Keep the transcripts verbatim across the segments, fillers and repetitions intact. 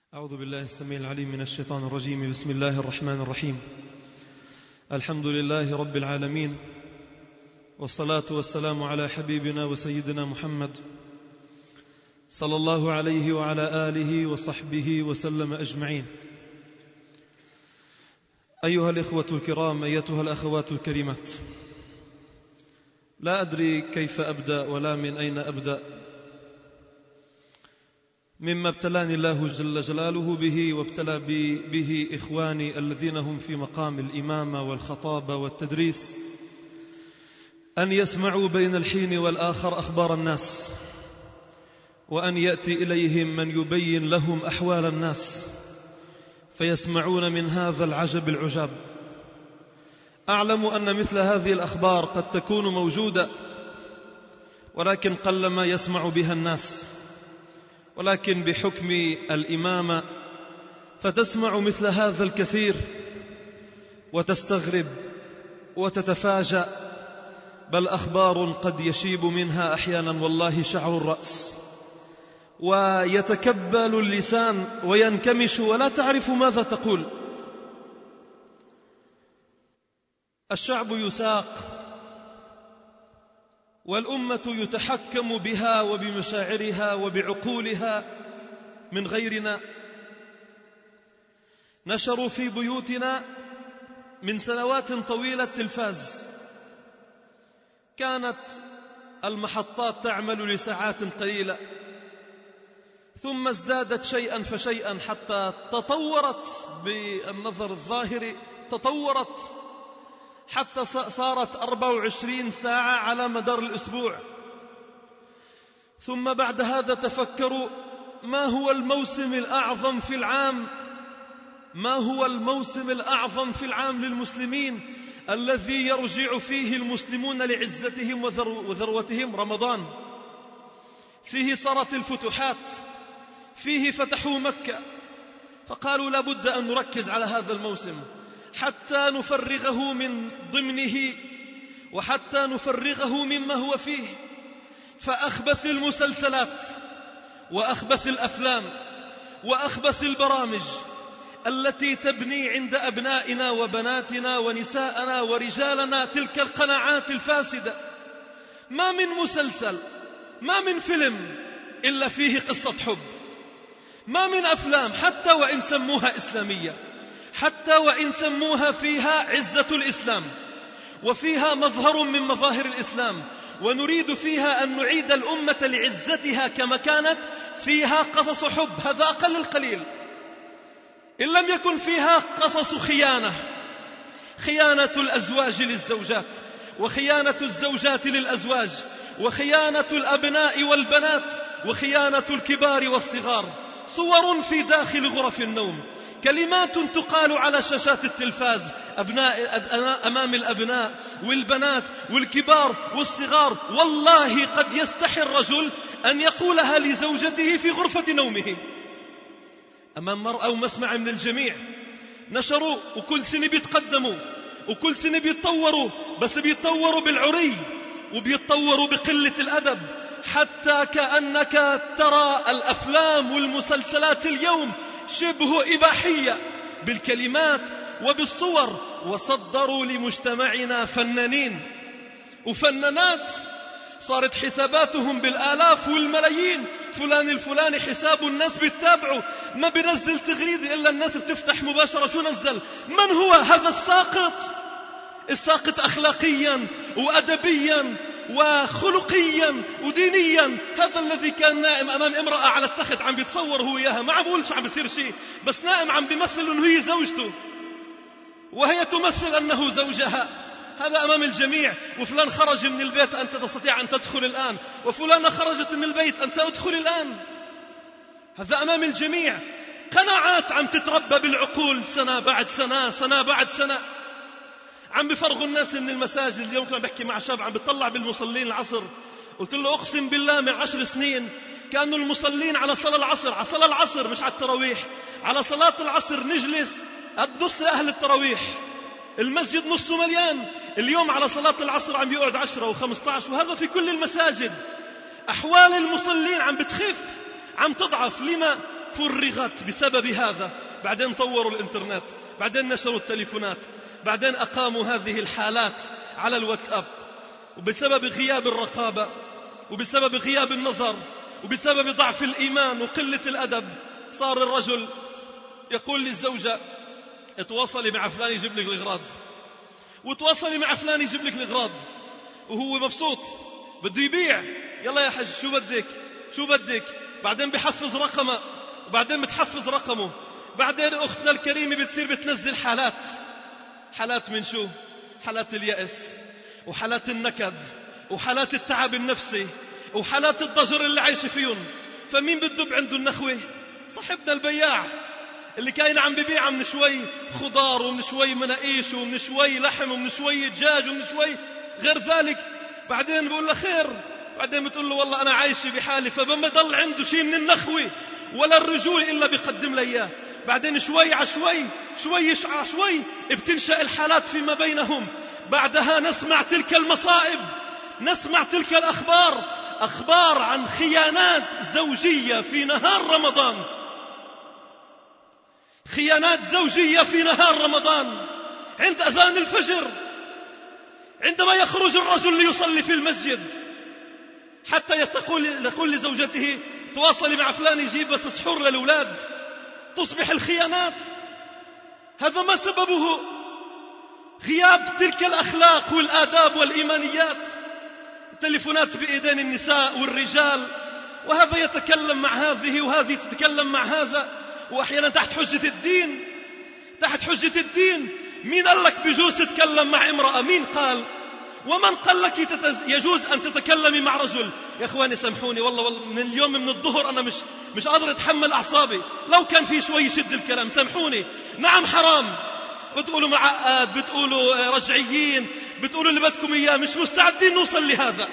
أعوذ بالله السميع العليم من الشيطان الرجيم. بسم الله الرحمن الرحيم. الحمد لله رب العالمين، والصلاة والسلام على حبيبنا وسيدنا محمد صلى الله عليه وعلى آله وصحبه وسلم أجمعين. أيها الإخوة الكرام، أيتها الأخوات الكريمات، لا أدري كيف أبدأ ولا من أين أبدأ مما ابتلاني الله جل جلاله به وابتلى به إخواني الذين هم في مقام الإمامة والخطابة والتدريس، أن يسمعوا بين الحين والآخر أخبار الناس، وأن يأتي إليهم من يبين لهم أحوال الناس فيسمعون من هذا العجب العجاب. أعلم أن مثل هذه الأخبار قد تكون موجودة، ولكن قلما يسمع بها الناس، ولكن بحكم الإمامة فتسمع مثل هذا الكثير وتستغرب وتتفاجأ، بل أخبار قد يشيب منها أحيانا والله شعر الرأس، ويتكبل اللسان وينكمش ولا تعرف ماذا تقول. الشعب يساق والأمة يتحكم بها وبمشاعرها وبعقولها من غيرنا. نشروا في بيوتنا من سنوات طويلة تلفاز، كانت المحطات تعمل لساعات قليلة، ثم ازدادت شيئا فشيئا حتى تطورت بالنظر الظاهري، تطورت حتى صارت أربع وعشرين ساعة على مدار الأسبوع. ثم بعد هذا تفكروا ما هو الموسم الأعظم في العام، ما هو الموسم الأعظم في العام للمسلمين الذي يرجع فيه المسلمون لعزتهم وذروتهم؟ رمضان. فيه صارت الفتوحات، فيه فتحوا مكة، فقالوا لابد أن نركز على هذا الموسم حتى نفرغه من ضمنه وحتى نفرغه مما هو فيه. فأخبث المسلسلات وأخبث الأفلام وأخبث البرامج التي تبني عند أبنائنا وبناتنا ونساءنا ورجالنا تلك القناعات الفاسدة. ما من مسلسل، ما من فيلم إلا فيه قصة حب، ما من أفلام حتى وإن سموها إسلامية، حتى وإن سموها فيها عزة الإسلام وفيها مظهر من مظاهر الإسلام، ونريد فيها أن نعيد الأمة لعزتها كما كانت، فيها قصص حب، هذا أقل القليل. إن لم يكن فيها قصص خيانة، خيانة الأزواج للزوجات، وخيانة الزوجات للأزواج، وخيانة الأبناء والبنات، وخيانة الكبار والصغار، صور في داخل غرف النوم، كلمات تقال على شاشات التلفاز أبناء أمام الأبناء والبنات والكبار والصغار. والله قد يستحي الرجل أن يقولها لزوجته في غرفة نومه أمام مرأة ومسمع من الجميع. نشروا، وكل سنة بيتقدموا وكل سنة بيتطوروا، بس بيتطوروا بالعري وبيتطوروا بقلة الأدب، حتى كأنك ترى الأفلام والمسلسلات اليوم شبه إباحية بالكلمات وبالصور. وصدروا لمجتمعنا فنانين وفنانات صارت حساباتهم بالآلاف والملايين، فلان الفلاني حساب الناس بيتابعوا، ما بينزل تغريدة إلا الناس بتفتح مباشرة شو نزل. من هو هذا الساقط؟ الساقط أخلاقيا وأدبيا وخلقيا ودينيا، هذا الذي كان نائم أمام امرأة على التخت عم بيتصور هو إياها، ما عم بقولش عم بيصير شيء، بس نائم عم بيمثل أنه هي زوجته وهي تمثل أنه زوجها، هذا أمام الجميع. وفلان خرج من البيت، أنت تستطيع أن تدخل الآن، وفلانة خرجت من البيت، أنت أدخل الآن، هذا أمام الجميع. قناعات عم تتربى بالعقول سنة بعد سنة، سنة بعد سنة. عم بفرغوا الناس من المساجد. اليوم كنت بحكي مع شاب عم بيطلع بالمصلين العصر، قلت له أقسم بالله من عشر سنين كانوا المصلين على صلاة العصر، على صلاة العصر مش على التراويح، على صلاة العصر نجلس قد نص أهل التراويح، المسجد نصه مليان. اليوم على صلاة العصر عم يقعد عشرة وخمسة عشر، وهذا في كل المساجد. أحوال المصلين عم بتخف، عم تضعف. لما؟ فرغت بسبب هذا. بعدين طوروا الإنترنت، بعدين نشروا التليفونات، بعدين أقاموا هذه الحالات على الواتساب. وبسبب غياب الرقابة وبسبب غياب النظر وبسبب ضعف الإيمان وقلة الأدب صار الرجل يقول للزوجة اتواصلي مع فلان يجيب لك الأغراض، وتواصلي مع فلان يجيب لك الأغراض، وهو مبسوط بده يبيع. يلا يا حج شو بدك شو بدك. بعدين بحفظ رقمه وبعدين بتحفظ رقمه. بعدين أختنا الكريمة بتصير بتنزل حالات. حالات من شو؟ حالات اليأس وحالات النكد وحالات التعب النفسي وحالات الضجر اللي عايش فيهم. فمين بدب عنده النخوة؟ صاحبنا البياع اللي كاين عم ببيع من شوي خضار ومن شوي مناقيش ومن شوي لحم ومن شوي دجاج ومن شوي غير ذلك. بعدين بقول له خير، بعدين بتقول له والله أنا عايش بحالي. فما ضل عنده شيء من النخوة ولا الرجول إلا بيقدم لي إياه. بعدين شوي عشوي شوي عشوي بتنشأ الحالات فيما بينهم. بعدها نسمع تلك المصائب، نسمع تلك الأخبار، أخبار عن خيانات زوجية في نهار رمضان، خيانات زوجية في نهار رمضان عند أذان الفجر، عندما يخرج الرجل ليصلي في المسجد حتى يقول لزوجته تواصلي مع فلان يجيب بس سحور للأولاد. تصبح الخيانات. هذا ما سببه؟ غياب تلك الأخلاق والآداب والإيمانيات. التليفونات بإيدين النساء والرجال، وهذا يتكلم مع هذه وهذه تتكلم مع هذا، وأحيانا تحت حجة الدين. تحت حجة الدين. مين قال لك بجوز تتكلم مع امرأة؟ مين قال؟ ومن قال لك يجوز أن تتكلمي مع رجل؟ يا إخواني سامحوني والله, والله من اليوم من الظهر أنا مش مش قادر أتحمل أعصابي. لو كان في شوي شد الكلام سامحوني. نعم حرام، بتقولوا معقد، بتقولوا رجعيين، بتقولوا اللي بدكم إياه، مش مستعدين نوصل لهذا.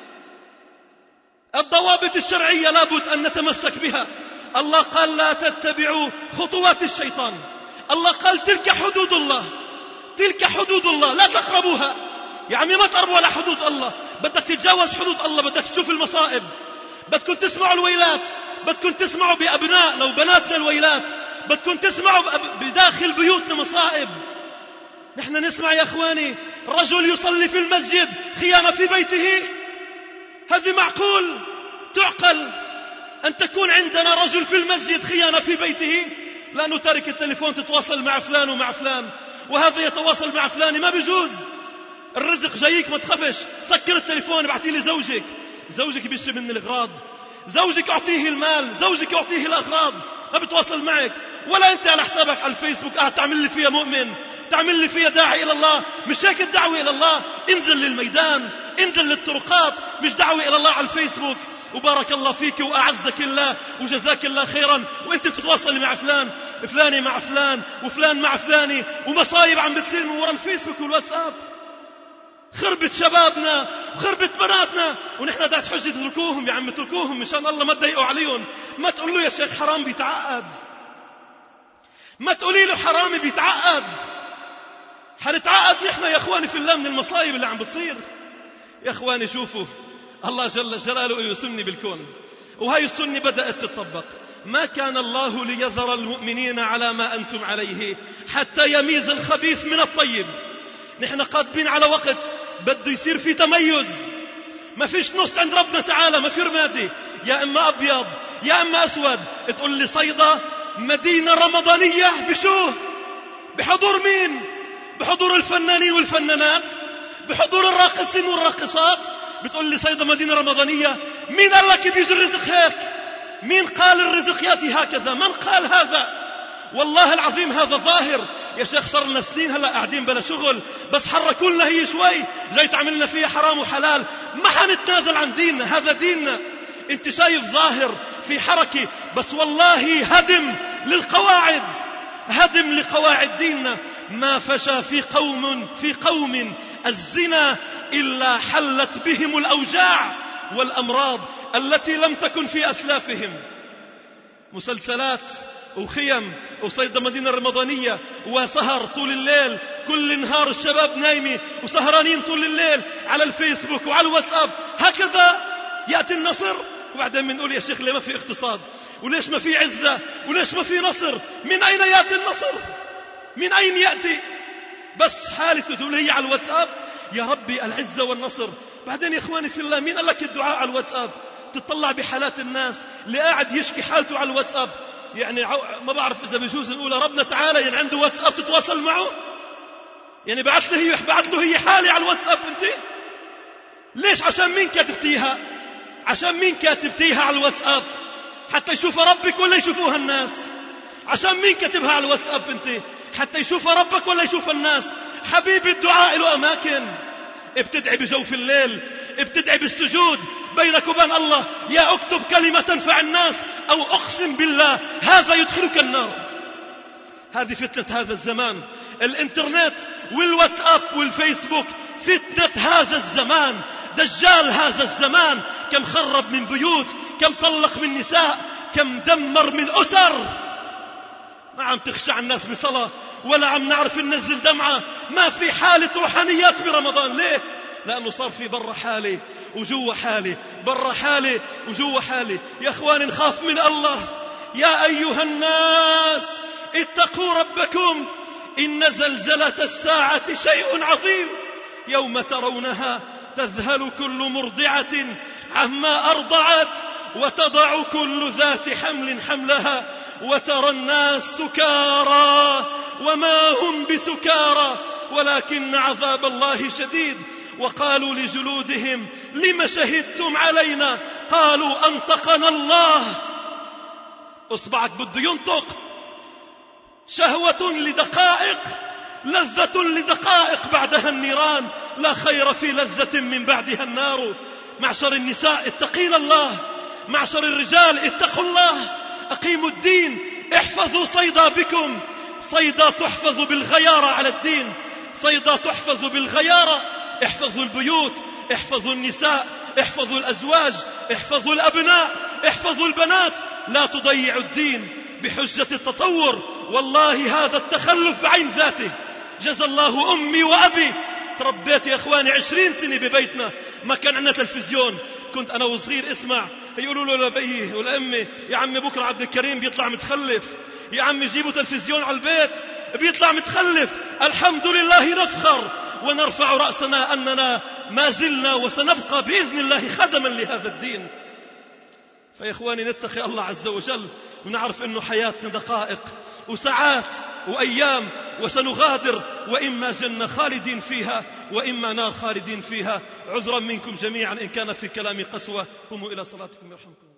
الضوابط الشرعية لابد أن نتمسك بها. الله قال لا تتبعوا خطوات الشيطان. الله قال تلك حدود الله، تلك حدود الله لا تقربوها. يا عمي ما تقربوا على حدود الله. بدك تتجاوز حدود الله بدك تشوف المصائب. بدكم تسمعوا الويلات، بدكم تسمعوا بأبنائنا وبناتنا الويلات، بدكم تسمعوا بداخل بيوتنا مصائب. نحن نسمع يا أخواني رجل يصلي في المسجد خيانة في بيته. هذه معقول تعقل أن تكون عندنا رجل في المسجد خيانة في بيته؟ لأنه تارك التليفون تتواصل مع فلان ومع فلان، وهذا يتواصل مع فلان. ما بيجوز. الرزق جايك ما تخافش، سكر التليفون ابعتي لي زوجك. زوجك بيشتري من الأغراض، زوجك أعطيه المال، زوجك أعطيه الأغراض، ما بتواصل معك. ولا أنت على حسابك على الفيسبوك قاعد تعمل لي فيها مؤمن، تعمل لي فيها داعي إلى الله. مش هيك الدعوة إلى الله. انزل للميدان، انزل للطرقات، مش دعوة إلى الله على الفيسبوك. وبارك الله فيك وأعزك الله وجزاك الله خيرا وانت بتتواصل مع فلان، فلاني مع فلان وفلان مع فلاني، ومصايب عم بتصير من وراء الفيسبوك والواتساب. خربت شبابنا وخربت بناتنا، ونحن دات حجة تركوهم. يا عم تركوهم مشان الله، ما تضايقوا عليهم. ما تقول له يا شيخ حرام بيتعقد، ما تقولي له حرامي بيتعقد. حنتعقد نحن يا اخواني في الله من المصايب اللي عم بتصير. يا اخواني شوفوا الله جل جلاله يسني بالكون، وهي السنة بدأت تطبق. ما كان الله ليذر المؤمنين على ما أنتم عليه حتى يميز الخبيث من الطيب. نحن قادمين على وقت بده يصير في تميز. ما فيش نص عند ربنا تعالى، ما في رمادي، يا إما أبيض يا إما أسود. تقول لي صيدا مدينة رمضانية بشو؟ بحضور مين؟ بحضور الفنانين والفنانات، بحضور الراقصين والراقصات. بتقول لي صيدا مدينة رمضانية. مين قال لك بيجي الرزق هيك؟ مين قال الرزق يأتي هكذا؟ من قال هذا؟ والله العظيم هذا ظاهر يا شيخ. صار لنا سنين هلا قاعدين بلا شغل، بس حركوا لنا هي شوي جاي تعملنا فيها حرام وحلال. ما حنتنازل عن ديننا، هذا ديننا. انت شايف ظاهر في حركة، بس والله هدم للقواعد، هدم لقواعد ديننا. ما فشى في قوم في قوم الزنا إلا حلت بهم الأوجاع والأمراض التي لم تكن في أسلافهم. مسلسلات وخيم وصيد مدينة رمضانية وسهر طول الليل، كل نهار الشباب نايمين وسهرانين طول الليل على الفيسبوك وعلى الواتساب. هكذا يأتي النصر. وبعدين بنقول يا شيخ ليه ما في اقتصاد؟ وليش ما في عزة؟ وليش ما في نصر؟ من أين يأتي النصر؟ من أين يأتي؟ بس حالة دولية على الواتساب. يا ربي العزة والنصر. بعدين يا إخواني في الله، مين قال لك الدعاء على الواتساب؟ تطلع بحالات الناس اللي قاعد يشكي حالته على الواتساب، يعني ما بعرف إذا بيجوز نقول ربنا تعالى يعني عنده واتساب تتواصل معه، يعني بعت له هي بعت له هي حالة على الواتساب. أنت ليش؟ عشان مين كاتبتيها؟ عشان مين كاتبتيها على الواتساب؟ حتى يشوفها ربك ولا يشوفوها الناس؟ عشان مين كاتبها على الواتساب أنت؟ حتى يشوفها ربك ولا يشوفها الناس؟ حبيبي الدعاء له أماكن. ابتدعي بجوف الليل، ابتدعي بالسجود بينك وبين الله، يا اكتب كلمة تنفع الناس أو أقسم بالله هذا يدخلك النار. هذه فتنة هذا الزمان، الانترنت والواتساب والفيسبوك، فتنة هذا الزمان، دجال هذا الزمان. كم خرب من بيوت، كم طلق من نساء، كم دمر من أسر. ما عم تخشع الناس بصلاة ولا عم نعرف ننزل دمعة. ما في حالة روحانيات برمضان. ليه؟ لأنه صار في برا حالة وجوا حالة، برا حالة وجوا حالة. يا أخواني نخاف من الله. يا أيها الناس اتقوا ربكم إن زلزلة الساعة شيء عظيم يوم ترونها تذهل كل مرضعة عما أرضعت وتضع كل ذات حمل حملها وترى الناس سكارى وما هم بسكارى ولكن عذاب الله شديد. وقالوا لجلودهم لم شهدتم علينا؟ قالوا أنطقنا الله. أصبعك بده ينطق. شهوة لدقائق، لذة لدقائق، بعدها النيران. لا خير في لذة من بعدها النار. معشر النساء اتقين الله، معشر الرجال اتقوا الله، أقيموا الدين، احفظوا صيدا بكم. صيدا تحفظ بالغيارة على الدين، صيدا تحفظ بالغيارة. احفظوا البيوت، احفظوا النساء، احفظوا الأزواج، احفظوا الأبناء، احفظوا البنات. لا تضيعوا الدين بحجة التطور. والله هذا التخلف بعين ذاته. جزى الله أمي وأبي. تربيت يا إخواني عشرين سنة ببيتنا ما كان عندنا تلفزيون. كنت أنا وصغير اسمع يقولوا له لبيه ولأمي يا عمي بكرة عبد الكريم بيطلع متخلف، يا عمي جيبوا تلفزيون على البيت بيطلع متخلف. الحمد لله نفخر ونرفع رأسنا أننا ما زلنا وسنبقى بإذن الله خدما لهذا الدين. فيا إخواني نتقي الله عز وجل ونعرف أنه حياتنا دقائق وساعات وأيام وسنغادر، وإما جنة خالدين فيها وإما نار خالدين فيها. عذرا منكم جميعا إن كان في كلامي قسوة. قوموا إلى صلاتكم يرحمكم.